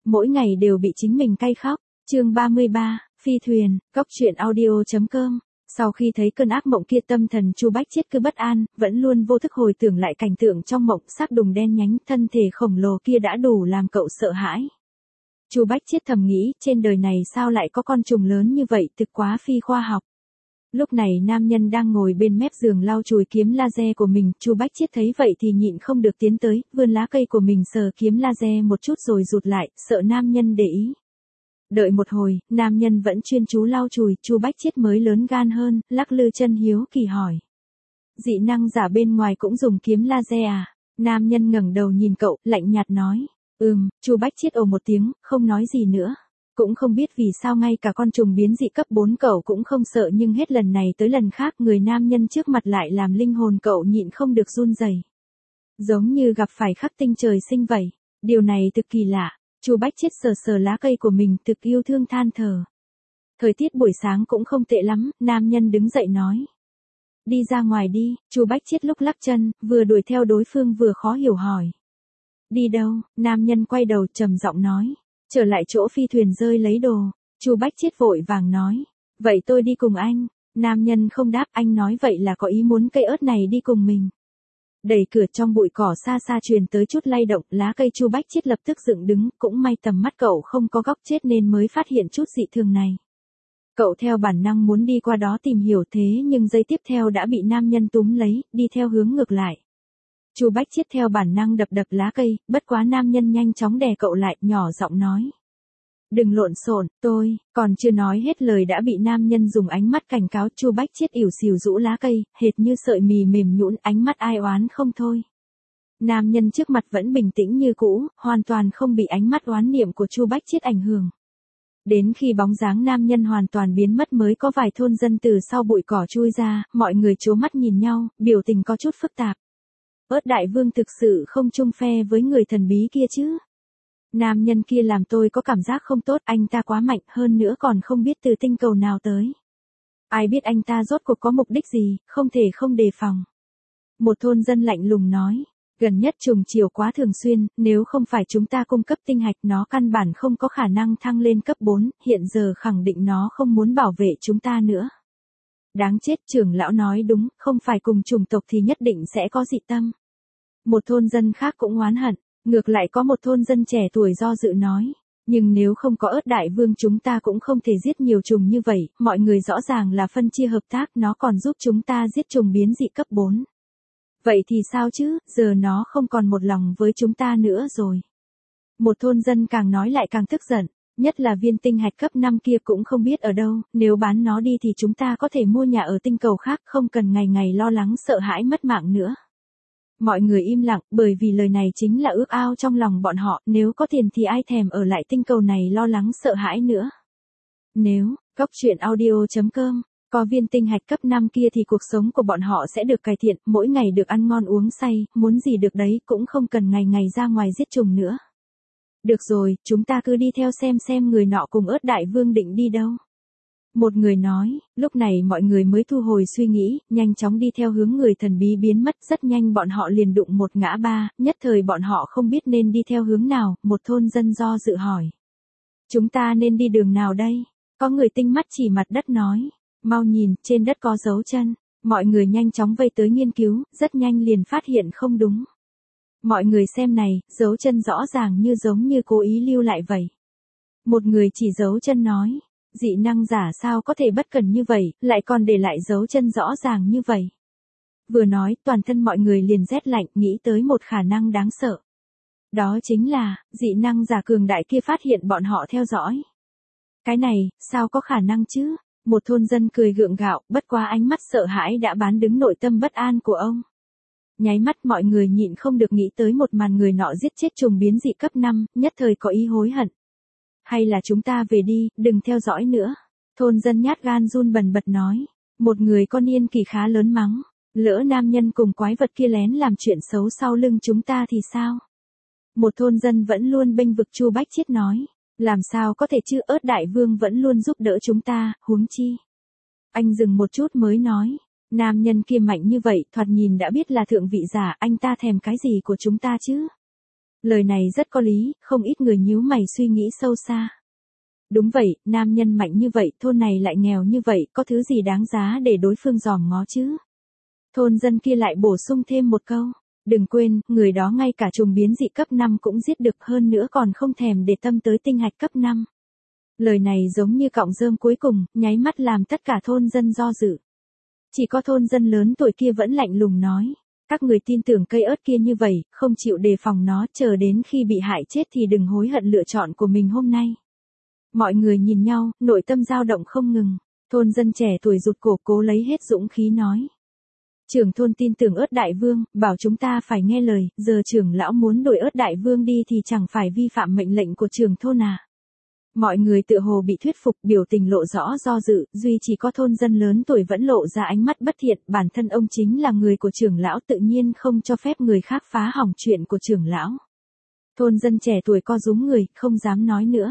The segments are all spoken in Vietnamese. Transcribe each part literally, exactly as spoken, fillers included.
mỗi ngày đều bị chính mình cay khóc. Chương ba mươi ba, Phi thuyền, Cóc truyện audio chấm com. Sau khi thấy cơn ác mộng kia, tâm thần Chu Bách Chiết cứ bất an, vẫn luôn vô thức hồi tưởng lại cảnh tượng trong mộng, xác đùng đen nhánh, thân thể khổng lồ kia đã đủ làm cậu sợ hãi. Chu Bách Chiết thầm nghĩ, trên đời này sao lại có con trùng lớn như vậy, thực quá phi khoa học. Lúc này nam nhân đang ngồi bên mép giường lau chùi kiếm laser của mình, Chu Bách Chiết thấy vậy thì nhịn không được tiến tới, vươn lá cây của mình sờ kiếm laser một chút rồi rụt lại, sợ nam nhân để ý. Đợi một hồi, nam nhân vẫn chuyên chú lau chùi, Chu Bách Chiết mới lớn gan hơn, lắc lư chân hiếu kỳ hỏi. Dị năng giả bên ngoài cũng dùng kiếm laser à? Nam nhân ngẩng đầu nhìn cậu, lạnh nhạt nói. Ừm, Chu Bách Chiết ồ một tiếng, không nói gì nữa. Cũng không biết vì sao ngay cả con trùng biến dị cấp bốn cậu cũng không sợ, nhưng hết lần này tới lần khác người nam nhân trước mặt lại làm linh hồn cậu nhịn không được run rẩy. Giống như gặp phải khắc tinh trời sinh vậy. Điều này thực kỳ lạ. Chu Bách Chiết sờ sờ lá cây của mình, thực yêu thương than thở. Thời tiết buổi sáng cũng không tệ lắm, nam nhân đứng dậy nói. Đi ra ngoài đi. Chu Bách Chiết lúc lắc chân, vừa đuổi theo đối phương vừa khó hiểu hỏi. Đi đâu? Nam nhân quay đầu trầm giọng nói. Trở lại chỗ phi thuyền rơi lấy đồ. Chu Bách Chiết vội vàng nói. Vậy tôi đi cùng anh. Nam nhân không đáp, anh nói vậy là có ý muốn cây ớt này đi cùng mình. Đẩy cửa, trong bụi cỏ xa xa truyền tới chút lay động, lá cây Chu Bách Chiết lập tức dựng đứng, cũng may tầm mắt cậu không có góc chết nên mới phát hiện chút dị thường này. Cậu theo bản năng muốn đi qua đó tìm hiểu, thế nhưng giây tiếp theo đã bị nam nhân túm lấy, đi theo hướng ngược lại. Chu Bách Chiết theo bản năng đập đập lá cây, bất quá nam nhân nhanh chóng đè cậu lại, nhỏ giọng nói. Đừng lộn xộn, tôi, còn chưa nói hết lời đã bị nam nhân dùng ánh mắt cảnh cáo. Chu Bách Chiết ỉu xìu rũ lá cây, hệt như sợi mì mềm nhũn, ánh mắt ai oán không thôi. Nam nhân trước mặt vẫn bình tĩnh như cũ, hoàn toàn không bị ánh mắt oán niệm của Chu Bách Chiết ảnh hưởng. Đến khi bóng dáng nam nhân hoàn toàn biến mất mới có vài thôn dân từ sau bụi cỏ chui ra, mọi người trố mắt nhìn nhau, biểu tình có chút phức tạp. Ớt đại vương thực sự không chung phe với người thần bí kia chứ? Nam nhân kia làm tôi có cảm giác không tốt, anh ta quá mạnh, hơn nữa còn không biết từ tinh cầu nào tới. Ai biết anh ta rốt cuộc có mục đích gì, không thể không đề phòng. Một thôn dân lạnh lùng nói, gần nhất trùng chiều quá thường xuyên, nếu không phải chúng ta cung cấp tinh hạch nó căn bản không có khả năng thăng lên cấp bốn, hiện giờ khẳng định nó không muốn bảo vệ chúng ta nữa. Đáng chết, trưởng lão nói đúng, không phải cùng chủng tộc thì nhất định sẽ có dị tâm. Một thôn dân khác cũng oán hận. Ngược lại có một thôn dân trẻ tuổi do dự nói, nhưng nếu không có ớt đại vương chúng ta cũng không thể giết nhiều trùng như vậy, mọi người rõ ràng là phân chia hợp tác, nó còn giúp chúng ta giết trùng biến dị cấp bốn. Vậy thì sao chứ, giờ nó không còn một lòng với chúng ta nữa rồi. Một thôn dân càng nói lại càng tức giận, nhất là viên tinh hạch cấp năm kia cũng không biết ở đâu, nếu bán nó đi thì chúng ta có thể mua nhà ở tinh cầu khác, không cần ngày ngày lo lắng sợ hãi mất mạng nữa. Mọi người im lặng, bởi vì lời này chính là ước ao trong lòng bọn họ, nếu có tiền thì ai thèm ở lại tinh cầu này lo lắng sợ hãi nữa. Nếu, Cóc truyện audio chấm com, có viên tinh hạch cấp năm kia thì cuộc sống của bọn họ sẽ được cải thiện, mỗi ngày được ăn ngon uống say, muốn gì được đấy, cũng không cần ngày ngày ra ngoài giết trùng nữa. Được rồi, chúng ta cứ đi theo xem xem người nọ cùng ớt đại vương định đi đâu. Một người nói, lúc này mọi người mới thu hồi suy nghĩ, nhanh chóng đi theo hướng người thần bí biến mất, rất nhanh bọn họ liền đụng một ngã ba, nhất thời bọn họ không biết nên đi theo hướng nào, một thôn dân do dự hỏi. Chúng ta nên đi đường nào đây? Có người tinh mắt chỉ mặt đất nói, mau nhìn, trên đất có dấu chân. Mọi người nhanh chóng vây tới nghiên cứu, rất nhanh liền phát hiện không đúng. Mọi người xem này, dấu chân rõ ràng như giống như cố ý lưu lại vậy. Một người chỉ dấu chân nói. Dị năng giả sao có thể bất cẩn như vậy, lại còn để lại dấu chân rõ ràng như vậy. Vừa nói, toàn thân mọi người liền rét lạnh, nghĩ tới một khả năng đáng sợ. Đó chính là, dị năng giả cường đại kia phát hiện bọn họ theo dõi. Cái này, sao có khả năng chứ? Một thôn dân cười gượng gạo, bất quá ánh mắt sợ hãi đã bán đứng nội tâm bất an của ông. Nháy mắt mọi người nhịn không được nghĩ tới một màn người nọ giết chết trùng biến dị cấp năm, nhất thời có ý hối hận. Hay là chúng ta về đi, đừng theo dõi nữa. Thôn dân nhát gan run bần bật nói. Một người con niên kỷ khá lớn mắng. Lỡ nam nhân cùng quái vật kia lén làm chuyện xấu sau lưng chúng ta thì sao? Một thôn dân vẫn luôn bênh vực Chu Bách Chiết nói. Làm sao có thể chứ, ớt đại vương vẫn luôn giúp đỡ chúng ta, huống chi. Anh dừng một chút mới nói. Nam nhân kia mạnh như vậy, thoạt nhìn đã biết là thượng vị giả, anh ta thèm cái gì của chúng ta chứ? Lời này rất có lý, không ít người nhíu mày suy nghĩ sâu xa. Đúng vậy, nam nhân mạnh như vậy, thôn này lại nghèo như vậy, có thứ gì đáng giá để đối phương dòm ngó chứ? Thôn dân kia lại bổ sung thêm một câu. Đừng quên, người đó ngay cả trùng biến dị cấp năm cũng giết được, hơn nữa còn không thèm để tâm tới tinh hạch cấp năm. Lời này giống như cọng rơm cuối cùng, nháy mắt làm tất cả thôn dân do dự. Chỉ có thôn dân lớn tuổi kia vẫn lạnh lùng nói. Các người tin tưởng cây ớt kia như vậy, không chịu đề phòng nó, chờ đến khi bị hại chết thì đừng hối hận lựa chọn của mình hôm nay. Mọi người nhìn nhau, nội tâm dao động không ngừng. Thôn dân trẻ tuổi rụt cổ cố lấy hết dũng khí nói. Trưởng thôn tin tưởng ớt đại vương, bảo chúng ta phải nghe lời, giờ trưởng lão muốn đổi ớt đại vương đi thì chẳng phải vi phạm mệnh lệnh của trưởng thôn à. Mọi người tựa hồ bị thuyết phục, biểu tình lộ rõ do dự, duy chỉ có thôn dân lớn tuổi vẫn lộ ra ánh mắt bất thiện, bản thân ông chính là người của trưởng lão tự nhiên không cho phép người khác phá hỏng chuyện của trưởng lão. Thôn dân trẻ tuổi co rúm người, không dám nói nữa.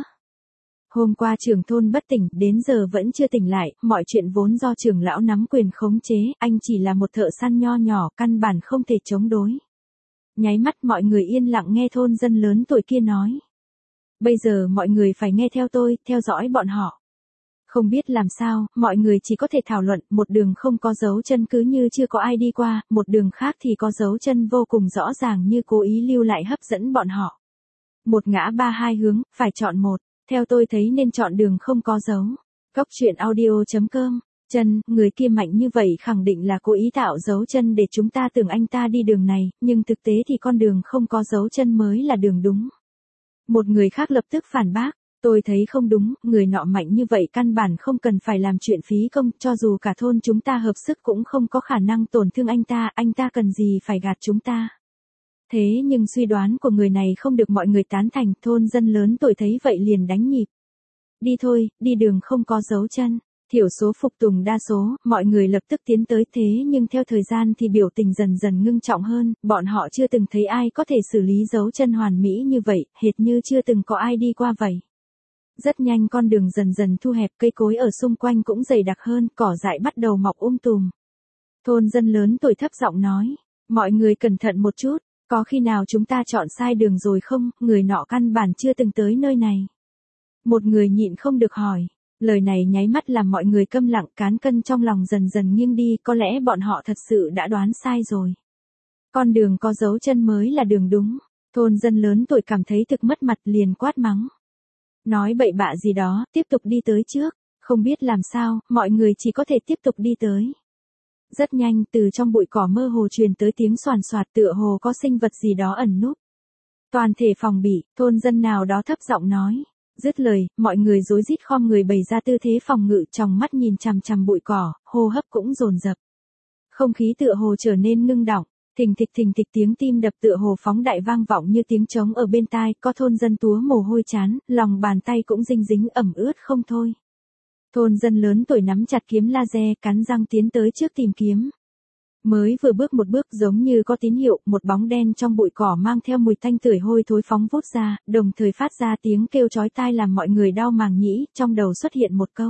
Hôm qua trưởng thôn bất tỉnh, đến giờ vẫn chưa tỉnh lại, mọi chuyện vốn do trưởng lão nắm quyền khống chế, anh chỉ là một thợ săn nho nhỏ, căn bản không thể chống đối. Nháy mắt mọi người yên lặng nghe thôn dân lớn tuổi kia nói. Bây giờ mọi người phải nghe theo tôi, theo dõi bọn họ. Không biết làm sao, mọi người chỉ có thể thảo luận, một đường không có dấu chân cứ như chưa có ai đi qua, một đường khác thì có dấu chân vô cùng rõ ràng như cố ý lưu lại hấp dẫn bọn họ. Một ngã ba hai hướng, phải chọn một. Theo tôi thấy nên chọn đường không có dấu. Cốc truyện audio chấm com. Chân, người kia mạnh như vậy khẳng định là cố ý tạo dấu chân để chúng ta tưởng anh ta đi đường này, nhưng thực tế thì con đường không có dấu chân mới là đường đúng. Một người khác lập tức phản bác. Tôi thấy không đúng, người nọ mạnh như vậy căn bản không cần phải làm chuyện phí công, cho dù cả thôn chúng ta hợp sức cũng không có khả năng tổn thương anh ta, anh ta cần gì phải gạt chúng ta. Thế nhưng suy đoán của người này không được mọi người tán thành, thôn dân lớn tuổi thấy vậy liền đánh nhịp. Đi thôi, đi đường không có dấu chân. Thiểu số phục tùng đa số, mọi người lập tức tiến tới, thế nhưng theo thời gian thì biểu tình dần dần ngưng trọng hơn, bọn họ chưa từng thấy ai có thể xử lý dấu chân hoàn mỹ như vậy, hệt như chưa từng có ai đi qua vậy. Rất nhanh con đường dần dần thu hẹp, cây cối ở xung quanh cũng dày đặc hơn, cỏ dại bắt đầu mọc um tùm. Thôn dân lớn tuổi thấp giọng nói, mọi người cẩn thận một chút, có khi nào chúng ta chọn sai đường rồi không, người nọ căn bản chưa từng tới nơi này. Một người nhịn không được hỏi, lời này nháy mắt làm mọi người câm lặng, cán cân trong lòng dần dần nghiêng đi, có lẽ bọn họ thật sự đã đoán sai rồi. Con đường có dấu chân mới là đường đúng, thôn dân lớn tuổi cảm thấy thực mất mặt liền quát mắng. Nói bậy bạ gì đó, tiếp tục đi tới trước, không biết làm sao, mọi người chỉ có thể tiếp tục đi tới. Rất nhanh, từ trong bụi cỏ mơ hồ truyền tới tiếng xoàn xoạt tựa hồ có sinh vật gì đó ẩn núp. Toàn thể phòng bị, thôn dân nào đó thấp giọng nói. Dứt lời, mọi người rối rít khom người bày ra tư thế phòng ngự, trong mắt nhìn chằm chằm bụi cỏ, hô hấp cũng dồn dập. Không khí tựa hồ trở nên ngưng đọng, thình thịch thình thịch tiếng tim đập tựa hồ phóng đại vang vọng như tiếng trống ở bên tai, có thôn dân túa mồ hôi chán, lòng bàn tay cũng dinh dính ẩm ướt không thôi. Thôn dân lớn tuổi nắm chặt kiếm laser, cắn răng tiến tới trước tìm kiếm. Mới vừa bước một bước giống như có tín hiệu, một bóng đen trong bụi cỏ mang theo mùi tanh tưởi hôi thối phóng vút ra, đồng thời phát ra tiếng kêu chói tai làm mọi người đau màng nhĩ, trong đầu xuất hiện một câu.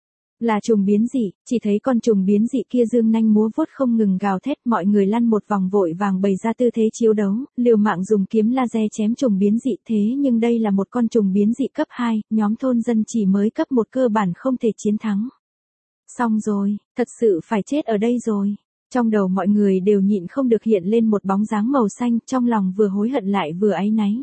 Là trùng biến dị, chỉ thấy con trùng biến dị kia dương nanh múa vuốt không ngừng gào thét, mọi người lăn một vòng vội vàng bày ra tư thế chiến đấu, liều mạng dùng kiếm laser chém trùng biến dị, thế nhưng đây là một con trùng biến dị cấp hai, nhóm thôn dân chỉ mới cấp một cơ bản không thể chiến thắng. Xong rồi, thật sự phải chết ở đây rồi. Trong đầu mọi người đều nhịn không được hiện lên một bóng dáng màu xanh, trong lòng vừa hối hận lại vừa áy náy.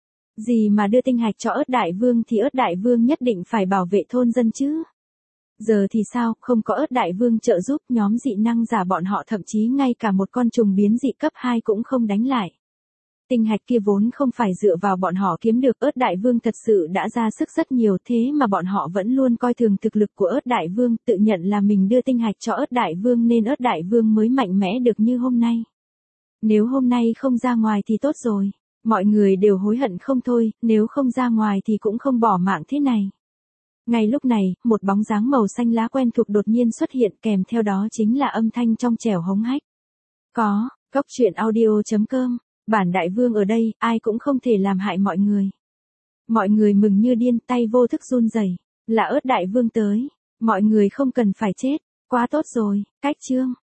Gì mà đưa tinh hạch cho ớt đại vương thì ớt đại vương nhất định phải bảo vệ thôn dân chứ. Giờ thì sao, không có ớt đại vương trợ giúp, nhóm dị năng giả bọn họ thậm chí ngay cả một con trùng biến dị cấp hai cũng không đánh lại. Tinh hạch kia vốn không phải dựa vào bọn họ kiếm được, ớt đại vương thật sự đã ra sức rất nhiều, thế mà bọn họ vẫn luôn coi thường thực lực của ớt đại vương, tự nhận là mình đưa tinh hạch cho ớt đại vương nên ớt đại vương mới mạnh mẽ được như hôm nay. Nếu hôm nay không ra ngoài thì tốt rồi, mọi người đều hối hận không thôi, nếu không ra ngoài thì cũng không bỏ mạng thế này. Ngay lúc này, một bóng dáng màu xanh lá quen thuộc đột nhiên xuất hiện, kèm theo đó chính là âm thanh trong trẻo hống hách. Có, cốc truyện audio chấm com. Bản đại vương ở đây, ai cũng không thể làm hại mọi người. Mọi người mừng như điên, tay vô thức run rẩy. Là ớt đại vương tới. Mọi người không cần phải chết. Quá tốt rồi, cách chương.